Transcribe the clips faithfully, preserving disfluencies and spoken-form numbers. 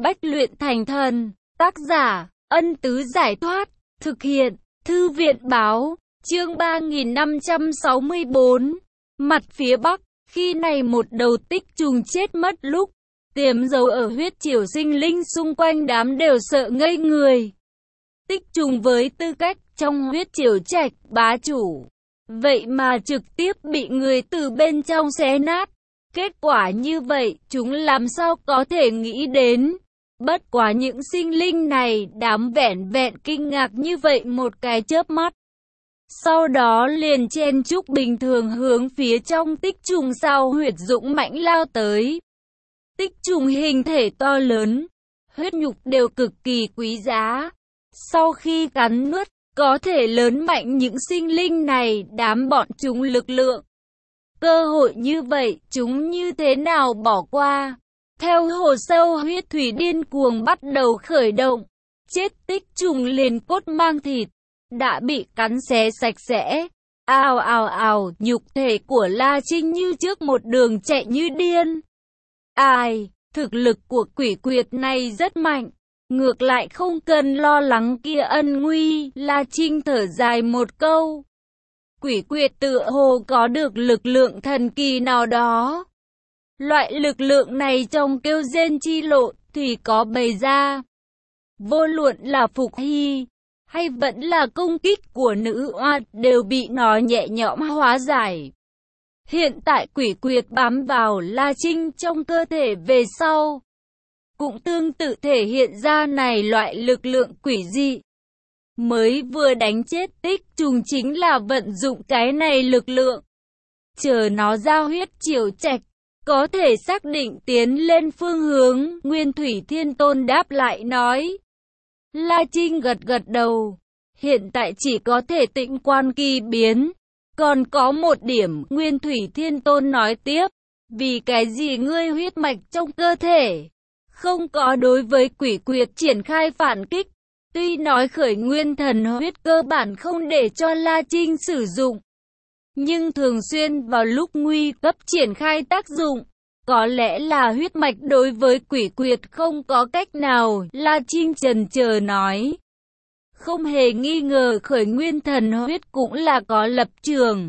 bách luyện thành thần. Tác giả, Ân Tứ Giải Thoát. Thực hiện, Thư viện Báo. Chương ba nghìn năm trăm sáu mươi bốn. Mặt phía Bắc. Khi này một đầu tích trùng chết mất lúc tiềm dấu ở huyết triều sinh linh xung quanh đám đều sợ ngây người. Tích trùng với tư cách trong huyết triều trạch bá chủ, vậy mà trực tiếp bị người từ bên trong xé nát. Kết quả như vậy, chúng làm sao có thể nghĩ đến. Bất quá những sinh linh này đám vẻn vẹn kinh ngạc như vậy một cái chớp mắt. Sau đó liền chen chúc bình thường hướng phía trong tích trùng sao huyệt dũng mãnh lao tới. Tích trùng hình thể to lớn, huyết nhục đều cực kỳ quý giá. Sau khi cắn nuốt, có thể lớn mạnh những sinh linh này, đám bọn chúng lực lượng. Cơ hội như vậy, chúng như thế nào bỏ qua. Theo hồ sâu huyết thủy điên cuồng bắt đầu khởi động, chết tích trùng liền cốt mang thịt, đã bị cắn xé sạch sẽ. Ào ào ào, nhục thể của La Trinh như trước một đường chạy như điên. Ai, thực lực của quỷ quyệt này rất mạnh, ngược lại không cần lo lắng kia ân nguy. La Trinh thở dài một câu. Quỷ quyệt tựa hồ có được lực lượng thần kỳ nào đó. Loại lực lượng này trong kêu rên chi lộ thì có bày ra. Vô luận là phục hy hay vẫn là công kích của nữ oa đều bị nó nhẹ nhõm hóa giải. Hiện tại quỷ quyệt bám vào La Trinh trong cơ thể về sau, cũng tương tự thể hiện ra này loại lực lượng quỷ dị. Mới vừa đánh chết tích trùng chính là vận dụng cái này lực lượng. Chờ nó ra huyết triều trạch, có thể xác định tiến lên phương hướng. Nguyên Thủy Thiên Tôn đáp lại nói. La Trinh gật gật đầu. Hiện tại chỉ có thể tĩnh quan kỳ biến. Còn có một điểm, Nguyên Thủy Thiên Tôn nói tiếp. Vì cái gì ngươi huyết mạch trong cơ thể không có đối với quỷ quyệt triển khai phản kích? Tuy nói khởi nguyên thần huyết cơ bản không để cho La Trinh sử dụng, nhưng thường xuyên vào lúc nguy cấp triển khai tác dụng. Có lẽ là huyết mạch đối với quỷ quyệt không có cách nào. La Trinh chần chờ nói. Không hề nghi ngờ khởi nguyên thần huyết cũng là có lập trường.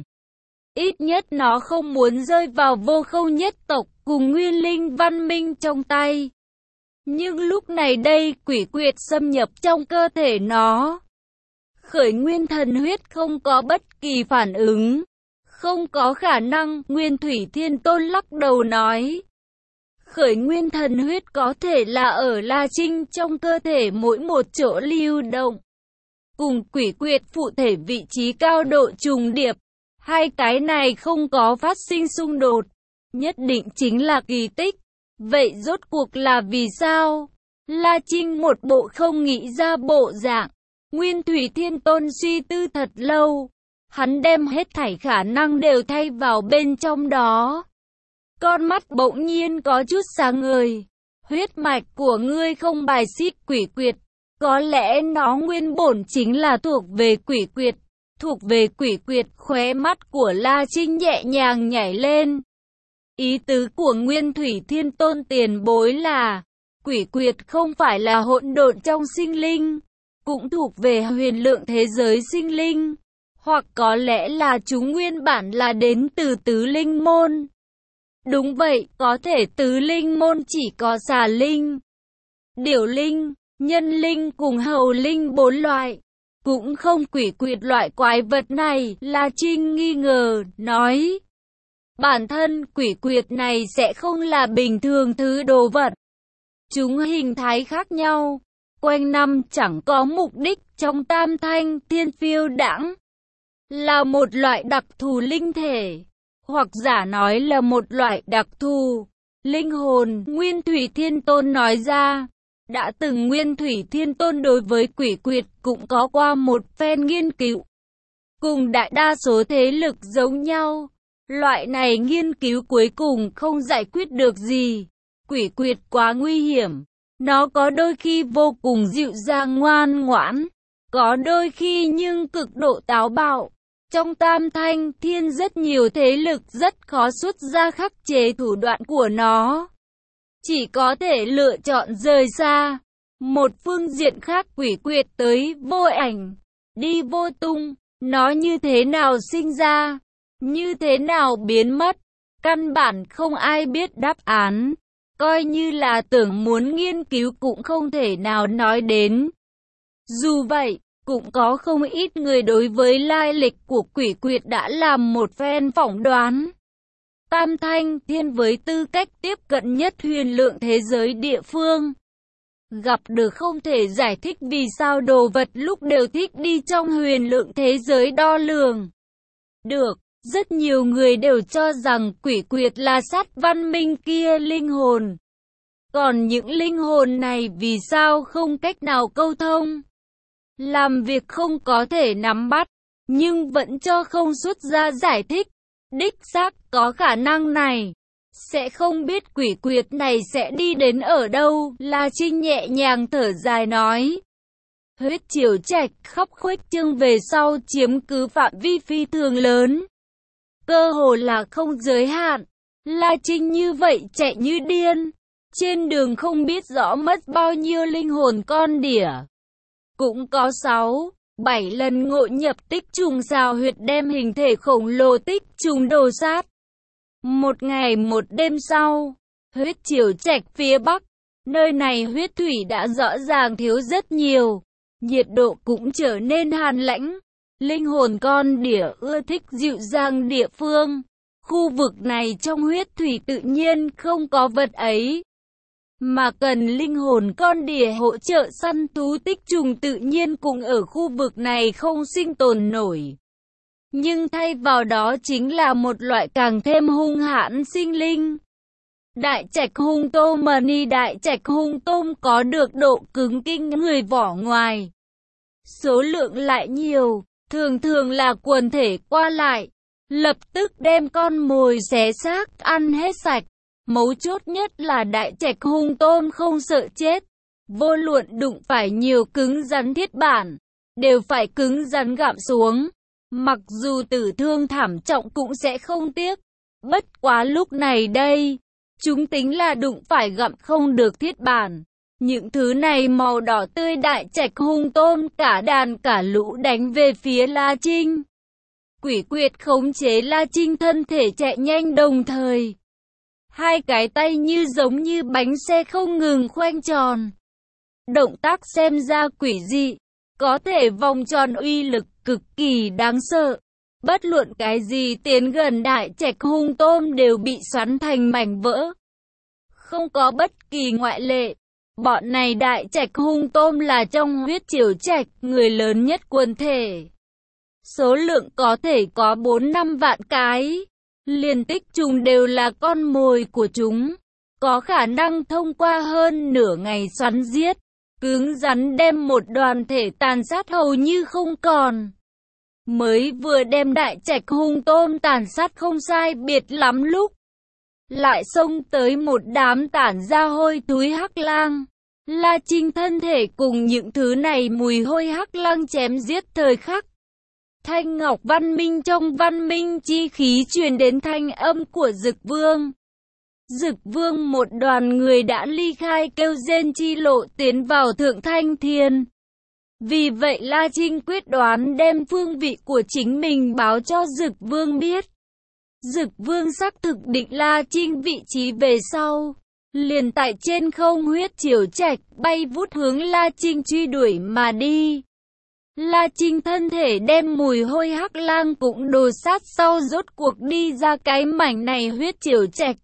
Ít nhất nó không muốn rơi vào vô khâu nhất tộc cùng nguyên linh văn minh trong tay. Nhưng lúc này đây quỷ quyệt xâm nhập trong cơ thể nó. Khởi nguyên thần huyết không có bất kỳ phản ứng. Không có khả năng, Nguyên Thủy Thiên Tôn lắc đầu nói. Khởi nguyên thần huyết có thể là ở La Trinh trong cơ thể mỗi một chỗ lưu động. Cùng quỷ quyệt phụ thể vị trí cao độ trùng điệp. Hai cái này không có phát sinh xung đột. Nhất định chính là kỳ tích. Vậy rốt cuộc là vì sao? La Trinh một bộ không nghĩ ra bộ dạng. Nguyên Thủy Thiên Tôn suy tư thật lâu. Hắn đem hết thảy khả năng đều thay vào bên trong đó. Con mắt bỗng nhiên có chút sáng ngời. Huyết mạch của ngươi không bài xích quỷ quyệt. Có lẽ nó nguyên bổn chính là thuộc về quỷ quyệt. Thuộc về quỷ quyệt. Khóe mắt của La Trinh nhẹ nhàng nhảy lên. Ý tứ của Nguyên Thủy Thiên Tôn tiền bối là quỷ quyệt không phải là hỗn độn trong sinh linh, cũng thuộc về huyền lượng thế giới sinh linh. Hoặc có lẽ là chúng nguyên bản là đến từ tứ linh môn. Đúng vậy, có thể tứ linh môn chỉ có xà linh, điểu linh, nhân linh cùng hầu linh bốn loại. Cũng không quỷ quyệt loại quái vật này. La Trinh nghi ngờ, nói. Bản thân quỷ quyệt này sẽ không là bình thường thứ đồ vật. Chúng hình thái khác nhau, quanh năm chẳng có mục đích trong tam thanh thiên phiêu đãng. Là một loại đặc thù linh thể, hoặc giả nói là một loại đặc thù linh hồn. Nguyên Thủy Thiên Tôn nói ra. Đã từng Nguyên Thủy Thiên Tôn đối với quỷ quyệt cũng có qua một phen nghiên cứu. Cùng đại đa số thế lực giống nhau. Loại này nghiên cứu cuối cùng không giải quyết được gì. Quỷ quyệt quá nguy hiểm. Nó có đôi khi vô cùng dịu dàng ngoan ngoãn. Có đôi khi nhưng cực độ táo bạo. Trong tam thanh thiên rất nhiều thế lực rất khó xuất ra khắc chế thủ đoạn của nó. chỉ có thể lựa chọn rời xa. Một phương diện khác quỷ quyệt tới vô ảnh, đi vô tung, nó như thế nào sinh ra, như thế nào biến mất, căn bản không ai biết đáp án, coi như là tưởng muốn nghiên cứu cũng không thể nào nói đến. Dù vậy, cũng có không ít người đối với lai lịch của quỷ quyệt đã làm một phen phỏng đoán. Tam Thanh Thiên với tư cách tiếp cận nhất huyền lượng thế giới địa phương, gặp được không thể giải thích vì sao đồ vật lúc đều thích đi trong huyền lượng thế giới đo lường. Được, rất nhiều người đều cho rằng quỷ quyệt là sát văn minh kia linh hồn. Còn những linh hồn này vì sao không cách nào câu thông, làm việc không có thể nắm bắt, nhưng vẫn cho không xuất ra giải thích. Đích xác có khả năng này. Sẽ không biết quỷ quyệt này sẽ đi đến ở đâu, La Trinh nhẹ nhàng thở dài nói. Huyết chiều trạch khắp khuếch trương về sau chiếm cứ phạm vi phi thường lớn. Cơ hồ là không giới hạn. La Trinh như vậy chạy như điên. Trên đường không biết rõ mất bao nhiêu linh hồn con đỉa. Cũng có sáu, bảy lần ngộ nhập tích trùng xào huyệt đem hình thể khổng lồ tích trùng đồ sát. Một ngày một đêm sau, huyết chiều trạch phía bắc, nơi này huyết thủy đã rõ ràng thiếu rất nhiều, nhiệt độ cũng trở nên hàn lãnh. Linh hồn con đỉa ưa thích dịu dàng địa phương, khu vực này trong huyết thủy tự nhiên không có vật ấy, mà cần linh hồn con đỉa hỗ trợ săn thú tích trùng tự nhiên cũng ở khu vực này không sinh tồn nổi. Nhưng thay vào đó chính là một loại càng thêm hung hãn sinh linh. Đại trạch hung tôm mani đại trạch hung tôm có được độ cứng kinh người vỏ ngoài. Số lượng lại nhiều, thường thường là quần thể qua lại, lập tức đem con mồi xé xác ăn hết sạch. Mấu chốt nhất là đại trạch hung tôm không sợ chết. Vô luận đụng phải nhiều cứng rắn thiết bản, đều phải cứng rắn gặm xuống. Mặc dù tử thương thảm trọng cũng sẽ không tiếc. Bất quá lúc này đây, chúng tính là đụng phải gặm không được thiết bản. Những thứ này màu đỏ tươi đại trạch hung tôm cả đàn cả lũ đánh về phía La Trinh. Quỷ quyệt khống chế La Trinh thân thể chạy nhanh đồng thời. Hai cái tay như giống như bánh xe không ngừng khoanh tròn. Động tác xem ra quỷ dị, có thể vòng tròn uy lực cực kỳ đáng sợ. Bất luận cái gì tiến gần đại trạch hung tôm đều bị xoắn thành mảnh vỡ. Không có bất kỳ ngoại lệ. Bọn này đại trạch hung tôm là trong huyết chiều trạch, người lớn nhất quần thể. Số lượng có thể có bốn năm vạn cái. Liên tích trùng đều là con mồi của chúng. Có khả năng thông qua hơn nửa ngày xoắn giết, cứng rắn đem một đoàn thể tàn sát hầu như không còn. Mới vừa đem đại trạch hung tôm tàn sát không sai biệt lắm lúc, lại xông tới một đám tản ra hôi thối hắc lang. La Trinh thân thể cùng những thứ này mùi hôi hắc lang chém giết thời khắc. Thanh ngọc văn minh trong văn minh chi khí truyền đến thanh âm của Dực Vương. Dực Vương một đoàn người đã ly khai kêu rên chi lộ tiến vào Thượng Thanh Thiên. Vì vậy La Trinh quyết đoán đem phương vị của chính mình báo cho Dực Vương biết. Dực Vương xác thực định La Trinh vị trí về sau. Liền tại trên không huyết chiều trạch bay vút hướng La Trinh truy đuổi mà đi. La Trinh thân thể đem mùi hôi hắc lang cũng đồ sát sau rốt cuộc đi ra cái mảnh này huyết chiều trạch.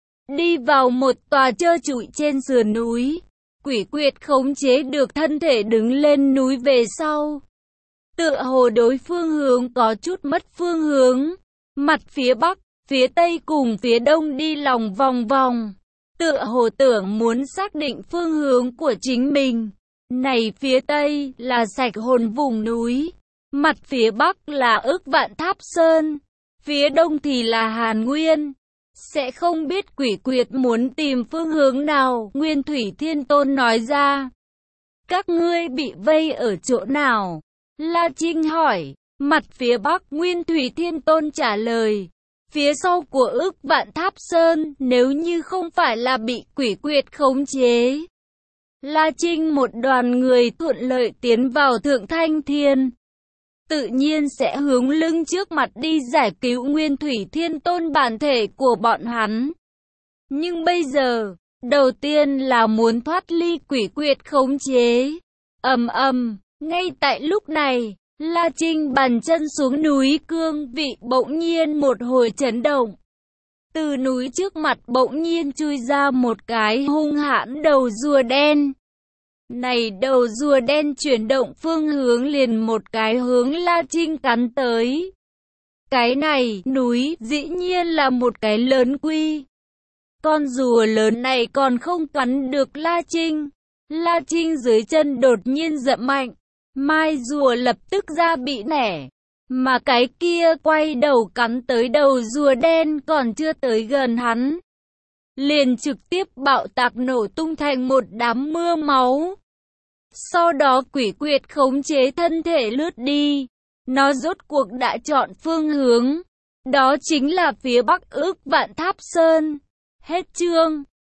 Đi vào một tòa trơ trụi trên sườn núi. Quỷ quyệt khống chế được thân thể đứng lên núi về sau. Tựa hồ đối phương hướng có chút mất phương hướng. Mặt phía bắc, phía tây cùng phía đông đi lòng vòng vòng. Tựa hồ tưởng muốn xác định phương hướng của chính mình. Này phía tây là sạch hồn vùng núi. Mặt phía bắc là ức vạn tháp sơn. Phía đông thì là Hàn Nguyên. Sẽ không biết quỷ quyệt muốn tìm phương hướng nào, Nguyên Thủy Thiên Tôn nói ra. Các ngươi bị vây ở chỗ nào? La Trinh hỏi. Mặt phía bắc, Nguyên Thủy Thiên Tôn trả lời. Phía sau của ức vạn tháp sơn, nếu như không phải là bị quỷ quyệt khống chế, La Trinh một đoàn người thuận lợi tiến vào Thượng Thanh Thiên, tự nhiên sẽ hướng lưng trước mặt đi giải cứu Nguyên Thủy Thiên Tôn bản thể của bọn hắn. Nhưng bây giờ, đầu tiên là muốn thoát ly quỷ quyệt khống chế. Ầm ầm, ngay tại lúc này, La Trinh bàn chân xuống núi cương vị bỗng nhiên một hồi chấn động. Từ núi trước mặt bỗng nhiên chui ra một cái hung hãn đầu rùa đen. Này đầu rùa đen chuyển động phương hướng liền một cái hướng La Trinh cắn tới. Cái này, núi, dĩ nhiên là một cái lớn quy. Con rùa lớn này còn không cắn được La Trinh. La Trinh dưới chân đột nhiên dậm mạnh. Mai rùa lập tức ra bị nẻ. Mà cái kia quay đầu cắn tới đầu rùa đen còn chưa tới gần hắn, liền trực tiếp bạo tạc nổ tung thành một đám mưa máu. Sau đó quỷ quyệt khống chế thân thể lướt đi. Nó rốt cuộc đã chọn phương hướng. Đó chính là phía bắc ức vạn tháp sơn. Hết chương.